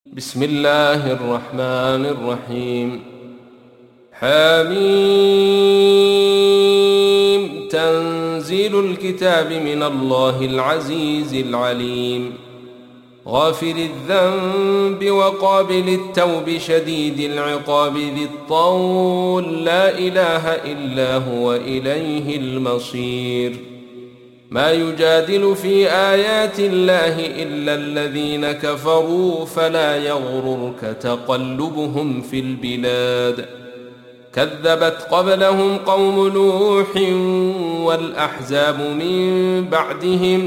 بسم الله الرحمن الرحيم. حميم. تنزيل الكتاب من الله العزيز العليم، غافر الذنب وقابل التوب شديد العقاب ذي الطول، لا إله إلا هو إليه المصير. ما يجادل في آيات الله إلا الذين كفروا، فلا يغررك تقلبهم في البلاد. كذبت قبلهم قوم نوح والأحزاب من بعدهم،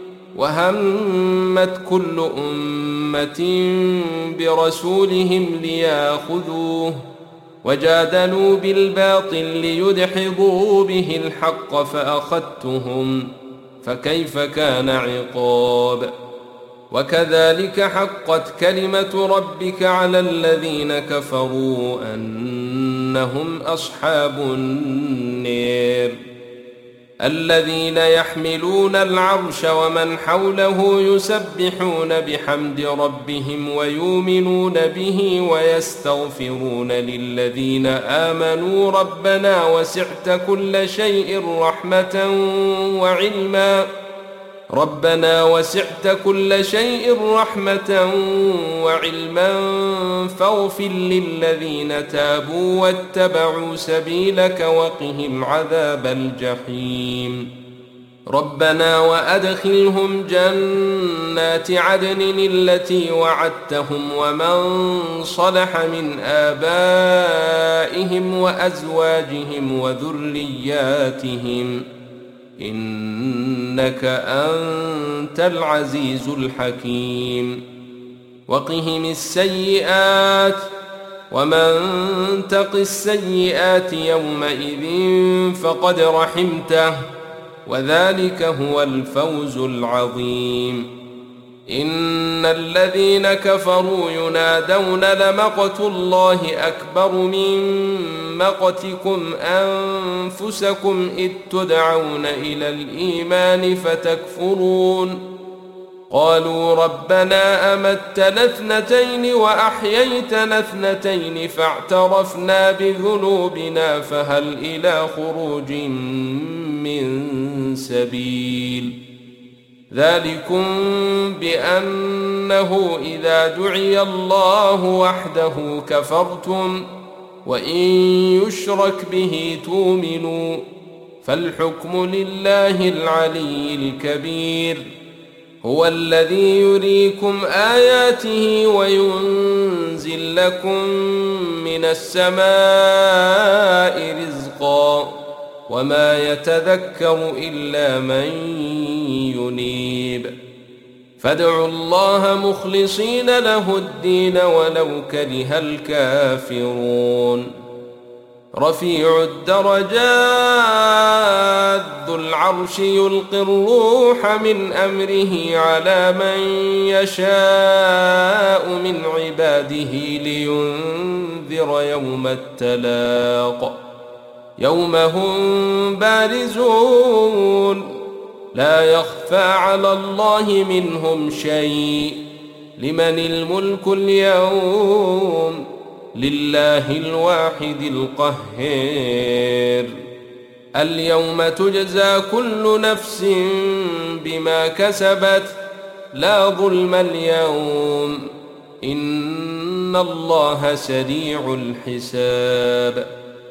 وهمت كل أمة برسولهم ليأخذوه، وجادلوا بالباطل ليدحضوا به الحق فأخذتهم، فكيف كان عقاب. وكذلك حقت كلمة ربك على الذين كفروا أنهم أصحاب النار. الذين يحملون العرش ومن حوله يسبحون بحمد ربهم ويؤمنون به ويستغفرون للذين آمنوا ربنا وسعت كل شيء رحمة وعلما فاغفر للذين تابوا واتبعوا سبيلك وقهم عذاب الجحيم. ربنا وأدخلهم جنات عدن التي وعدتهم ومن صلح من آبائهم وأزواجهم وذرياتهم، إنك أنت العزيز الحكيم. وقهم السيئات، ومن تق السيئات يومئذ فقد رحمته، وذلك هو الفوز العظيم. إن الذين كفروا ينادون لمقت الله أكبر من مقتكم أنفسكم إذ تدعون إلى الإيمان فتكفرون. قالوا ربنا أمتنا اثنتين وأحييتنا اثنتين فاعترفنا بذنوبنا فهل إلى خروج من سبيل. ذلكم بأنه إذا دعي الله وحده كفرتم، وإن يشرك به تؤمنوا، فالحكم لله العلي الكبير. هو الذي يريكم آياته وينزل لكم من السماء رزقا، وما يتذكر إلا من ينيب. فادعوا الله مخلصين له الدين ولو كره الكافرون. رفيع الدرجات ذو العرش يلقي الروح من أمره على من يشاء من عباده لينذر يوم التلاق، يوم هم بارزون لا يخفى على الله منهم شيء. لمن الملك اليوم؟ لله الواحد القهار. اليوم تجزى كل نفس بما كسبت، لا ظلم اليوم، إن الله سريع الحساب.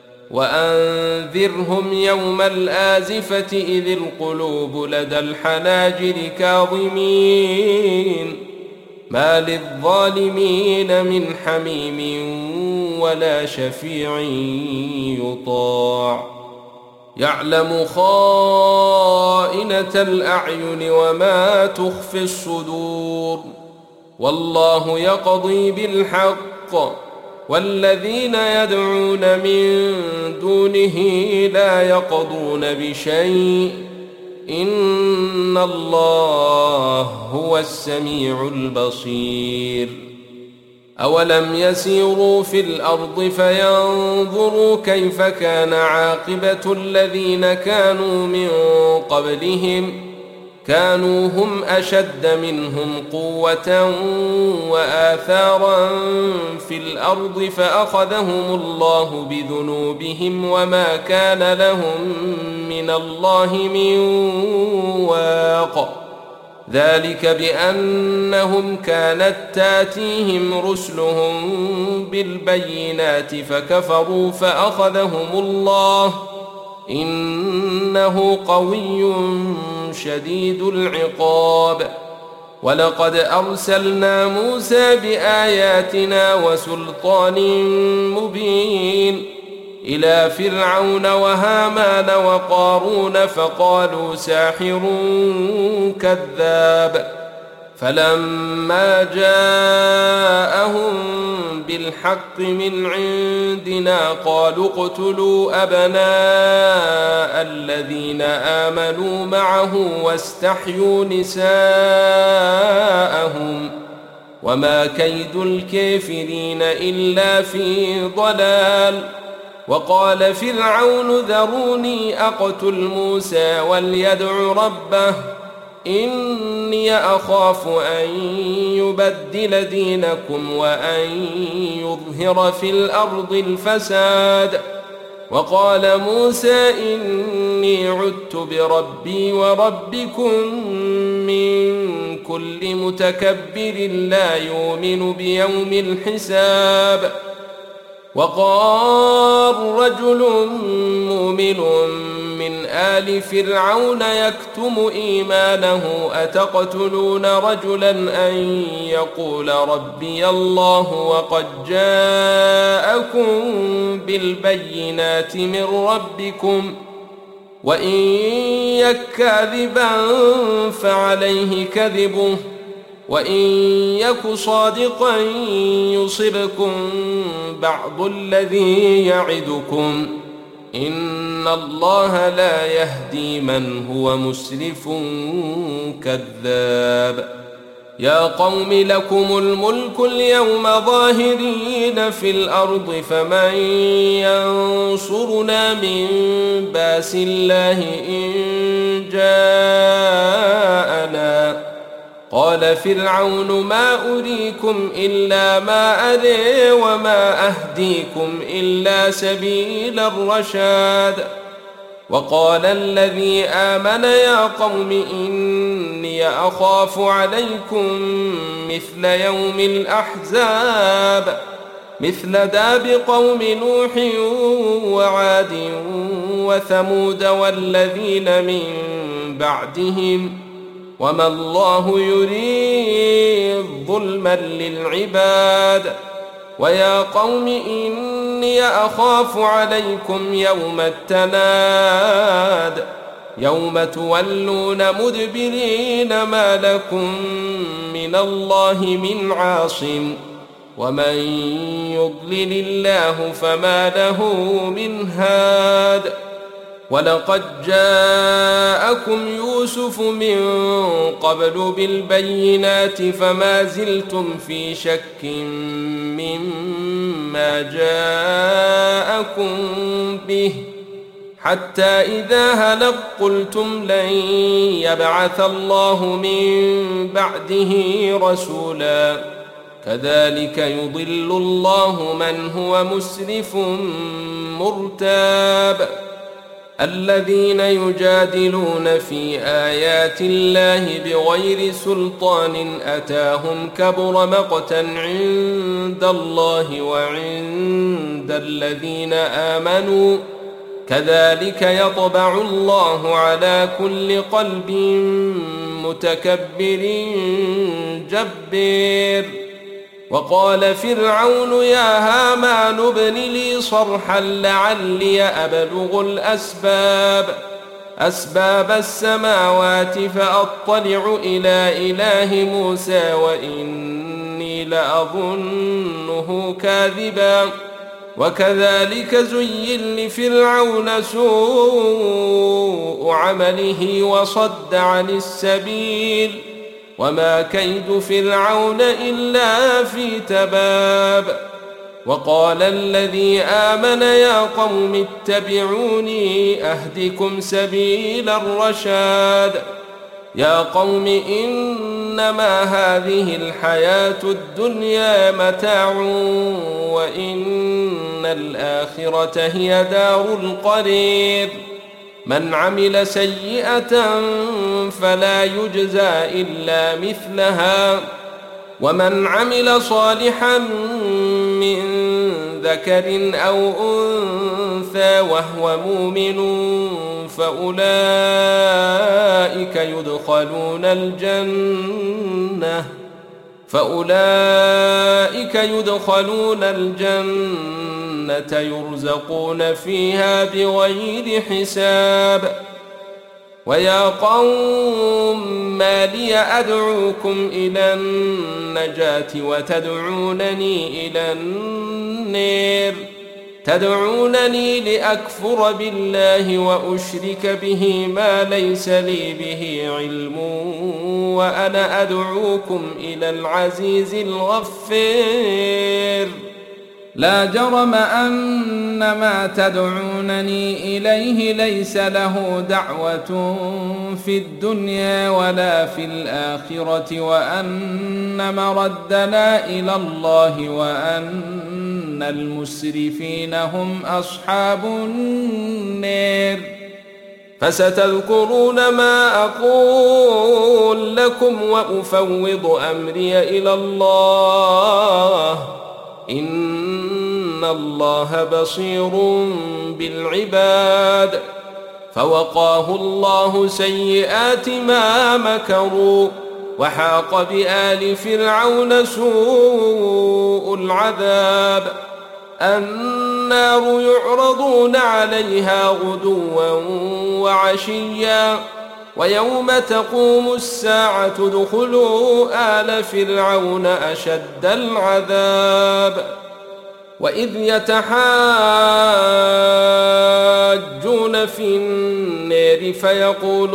وأنذرهم يوم الآزفة إذ القلوب لدى الحناجر كاظمين، ما للظالمين من حميم ولا شفيع يطاع. يعلم خائنة الأعين وما تخفي الصدور، والله يقضي بالحق، والذين يدعون من دونه لا يقضون بشيء، إن الله هو السميع البصير. أولم يسيروا في الأرض فينظروا كيف كان عاقبة الذين كانوا من قبلهم، كانوا هم أشد منهم قوة وآثارا في الأرض فأخذهم الله بذنوبهم وما كان لهم من الله من واق. ذلك بأنهم كانت تاتيهم رسلهم بالبينات فكفروا فأخذهم الله إنه قوي شديد العقاب. ولقد أرسلنا موسى بآياتنا وسلطان مبين إلى فرعون وهامان وقارون فقالوا ساحر كذاب. فلما جاءهم بالحق من عندنا قالوا اقتلوا أبناء الذين آمنوا معه واستحيوا نساءهم وما كيد الكافرين إلا في ضلال. وقال فرعون ذروني أقتل موسى وليدع ربه إني أخاف أن يبدل دينكم وأن يظهر في الأرض الفساد. وقال موسى إني عدت بربي وربكم من كل متكبر لا يؤمن بيوم الحساب. وقال رجل مؤمن من آل فرعون يكتم إيمانه أتقتلون رجلا أن يقول ربي الله وقد جاءكم بالبينات من ربكم وإن يك كاذبا فعليه كذبه وإن يك صادقا يصبكم بعض الذي يعدكم إن الله لا يهدي من هو مسرف كذاب. يا قوم لكم الملك اليوم ظاهرين في الأرض فمن ينصرنا من بأس الله إن جاءنا. قال فرعون ما أريكم إلا ما أري وما أهديكم إلا سبيل الرشاد. وقال الذي آمن يا قوم إني أخاف عليكم مثل يوم الأحزاب مثل داب قوم نوح وعاد وثمود والذين من بعدهم وما الله يريد ظلما للعباد. ويا قوم إني أخاف عليكم يوم التناد يوم تولون مدبرين ما لكم من الله من عاصم ومن يضلل الله فما له من هاد. ولقد جاءكم يوسف من قبل بالبينات فما زلتم في شك مما جاءكم به حتى إذا هلك قلتم لن يبعث الله من بعده رسولا كذلك يضل الله من هو مسرف مرتاب. الذين يجادلون في آيات الله بغير سلطان أتاهم كبر مقتا عند الله وعند الذين آمنوا كذلك يطبع الله على كل قلب متكبر جبار. وقال فرعون يا هامان ابن لي صرحا لعلي أبلغ أسباب السماوات فأطلع إلى إله موسى وإني لأظنه كاذبا. وكذلك زين لفرعون سوء عمله وصد عن السبيل وما كيد فرعون إلا في تباب. وقال الذي آمن يا قوم اتبعوني أهدكم سبيل الرشاد. يا قوم إنما هذه الحياة الدنيا متاع وإن الآخرة هي دار القرير من عمل سيئة فلا يجزى إلا مثلها ومن عمل صالحا من ذكر أو أنثى وهو مؤمن فأولئك يدخلون الجنة يرزقون فيها بغير حساب ويا قوم ما لي أدعوكم إلى النجاة وتدعونني إلى النار تدعونني لأكفر بالله وأشرك به ما ليس لي به علم وأنا أدعوكم إلى العزيز الغفار لا جرم أن ما تدعونني إليه ليس له دعوة في الدنيا ولا في الآخرة وأن مردنا إلى الله وأن المسرفين هم أصحاب النار فستذكرون ما أقول لكم وأفوض أمري إلى الله إن الله بصير بالعباد فوقاه الله سيئات ما مكروا وحاق بآل فرعون سوء العذاب النار يعرضون عليها غدوا وعشيا ويوم تقوم الساعة ادخلوا آل فرعون أشد العذاب وإذ يتحاجون في النار فيقول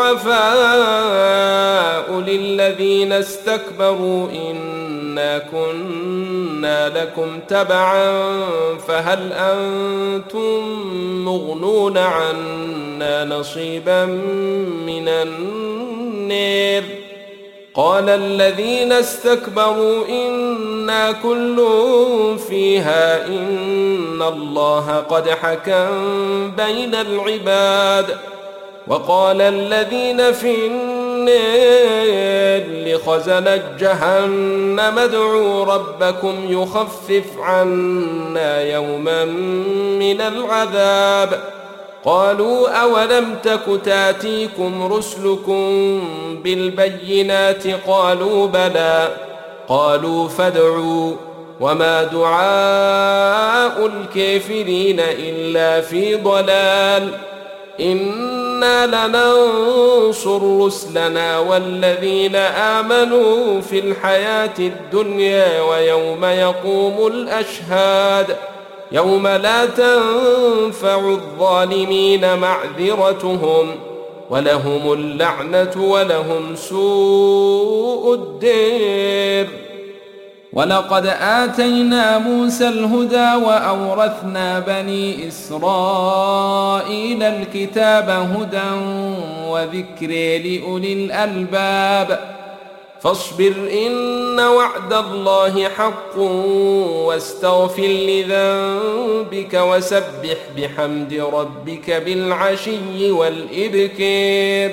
الضعفاء للذين استكبروا إنا كنا لكم تبعا فهل أنتم مغنون عنا نصيبا من النار قال الذين استكبروا إنا كل فيها إن الله قد حكم بين العباد وقال الذين في النار لخزنة جهنم ادعوا ربكم يخفف عنا يوما من العذاب قالوا أولم تك تاتيكم رسلكم بالبينات قالوا بلى قالوا فادعوا وما دعاء الكافرين إلا في ضلال إنا لننصر رسلنا والذين آمنوا في الحياة الدنيا ويوم يقوم الأشهاد يوم لا تنفع الظالمين معذرتهم ولهم اللعنة ولهم سوء الدير ولقد آتينا موسى الهدى وأورثنا بني إسرائيل الكتاب هدى وذكر لأولي الألباب فاصبر إن وعد الله حق واستغفر لذنبك وسبح بحمد ربك بالعشي والإبكار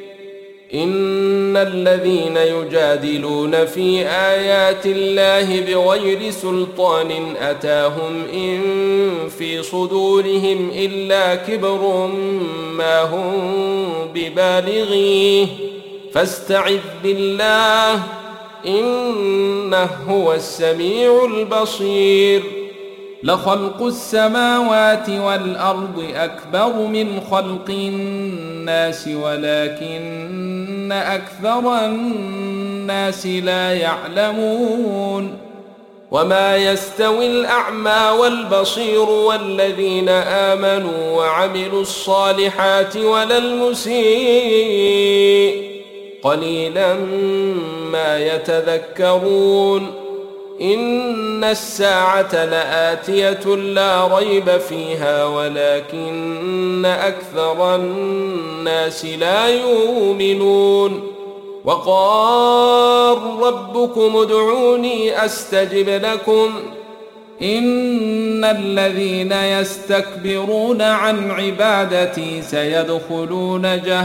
إن الذين يجادلون في آيات الله بغير سلطان أتاهم إن في صدورهم إلا كبر ما هم ببالغيه فاستعذ بالله إنه هو السميع البصير لخلق السماوات والأرض أكبر من خلق الناس ولكن أكثر الناس لا يعلمون وما يستوي الأعمى والبصير والذين آمنوا وعملوا الصالحات ولا المسيء قليلا ما يتذكرون إن الساعة لآتية لا ريب فيها ولكن أكثر الناس لا يؤمنون وقال ربكم ادعوني أستجب لكم إن الذين يستكبرون عن عبادتي سيدخلون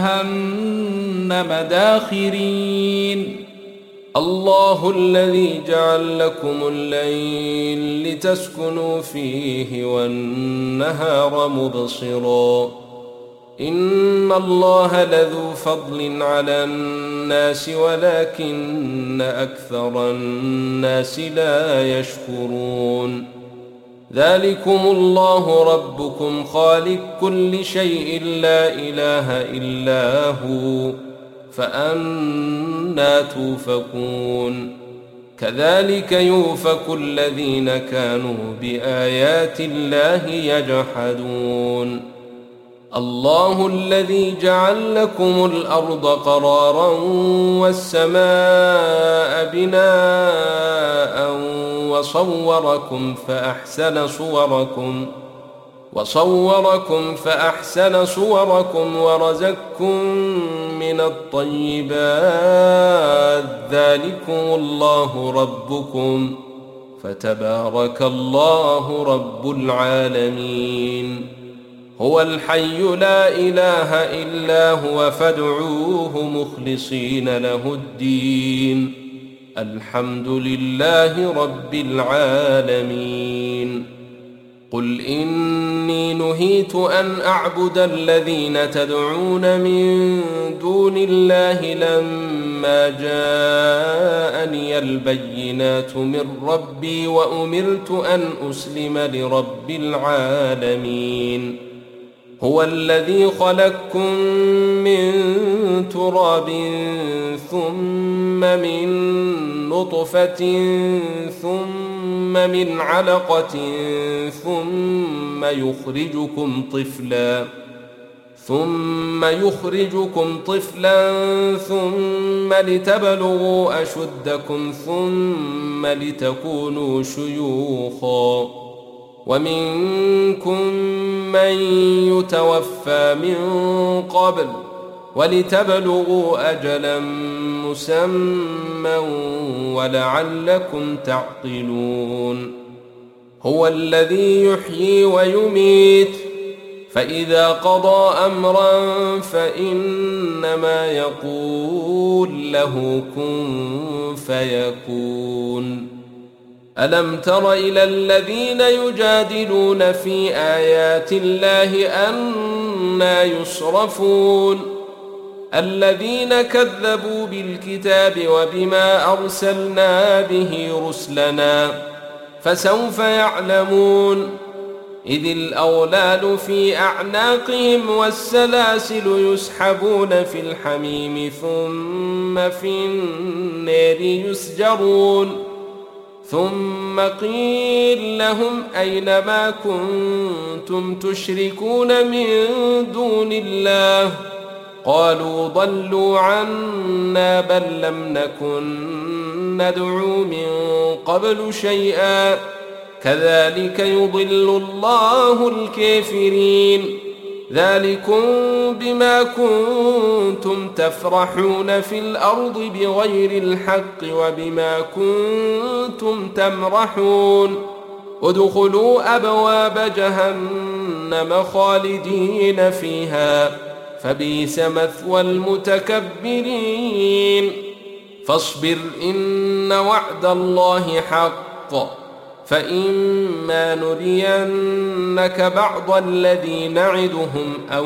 جهنم داخرين الله الذي جعل لكم الليل لتسكنوا فيه والنهار مبصرا إن الله لذو فضل على الناس ولكن أكثر الناس لا يشكرون ذلكم الله ربكم خالق كل شيء لا إله إلا هو فأنى توفكون كذلك يؤفك الذين كانوا بآيات الله يجحدون الله الذي جعل لكم الأرض قرارا والسماء بناء وصوركم فأحسن صوركم ورزقكم من الطيبات ذلكم الله ربكم فتبارك الله رب العالمين هو الحي لا إله إلا هو فادعوه مخلصين له الدين الحمد لله رب العالمين قل إني نهيت أن أعبد الذين تدعون من دون الله لما جاءني البينات من ربي وأمرت أن أسلم لرب العالمين هو الذي خلقكم من تراب ثم من نطفة ثم من علقة ثم يخرجكم طفلا ثم لتبلغوا أشدكم ثم لتكونوا شيوخا ومنكم من يتوفى من قبل ولتبلغوا أجلا مسمى ولعلكم تعقلون هو الذي يحيي ويميت فإذا قضى أمرا فإنما يقول له كن فيكون ألم تر إلى الذين يجادلون في آيات الله أنى يصرفون الذين كذبوا بالكتاب وبما أرسلنا به رسلنا فسوف يعلمون إذ الأغلال في أعناقهم والسلاسل يسحبون في الحميم ثم في النار يسجرون ثم قيل لهم أين ما كنتم تشركون من دون الله قالوا ضلوا عنا بل لم نكن ندعو من قبل شيئا كذلك يضل الله الكافرين ذلكم بما كنتم تفرحون في الأرض بغير الحق وبما كنتم تمرحون ادخلوا أبواب جهنم خالدين فيها فبئس مثوى المتكبرين فاصبر إن وعد الله حق فإما نرينك بعض الذي نعدهم أو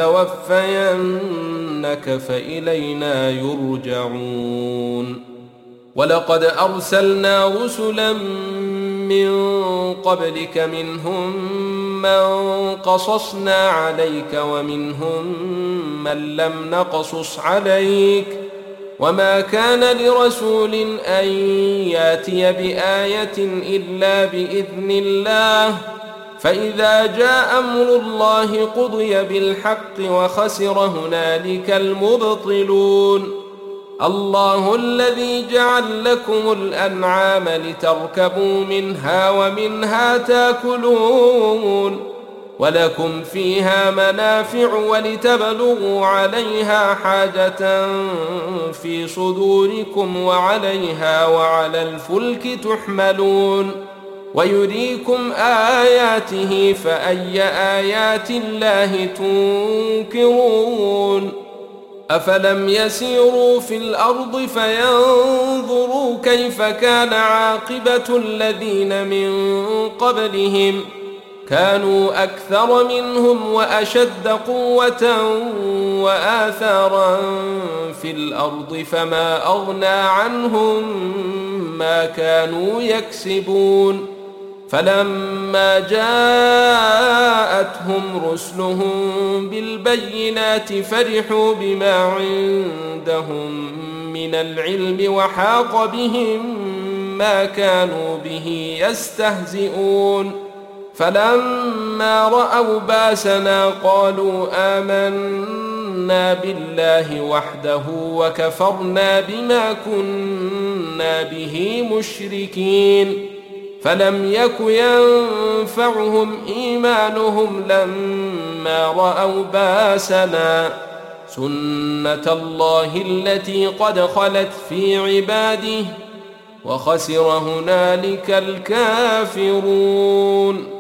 نتوفينك فإلينا يرجعون ولقد أرسلنا رسلا من قبلك منهم من قصصنا عليك ومنهم من لم نقصص عليك وما كان لرسول أن ياتي بآية إلا بإذن الله فإذا جاء أمر الله قضي بالحق وخسر هنالك المبطلون الله الذي جعل لكم الأنعام لتركبوا منها ومنها تاكلون ولكم فيها منافع ولتبلغوا عليها حاجة في صدوركم وعليها وعلى الفلك تحملون ويريكم آياته فأي آيات الله تنكرون أفلم يسيروا في الأرض فينظروا كيف كان عاقبة الذين من قبلهم كانوا أكثر منهم وأشد قوة وآثارا في الأرض فما أغنى عنهم ما كانوا يكسبون فلما جاءتهم رسلهم بالبينات فرحوا بما عندهم من العلم وحاق بهم ما كانوا به يستهزئون فلما رأوا باسنا قالوا آمنا بالله وحده وكفرنا بما كنا به مشركين فلم يك ينفعهم إيمانهم لما رأوا باسنا سنة الله التي قد خلت في عباده وخسر هنالك الكافرون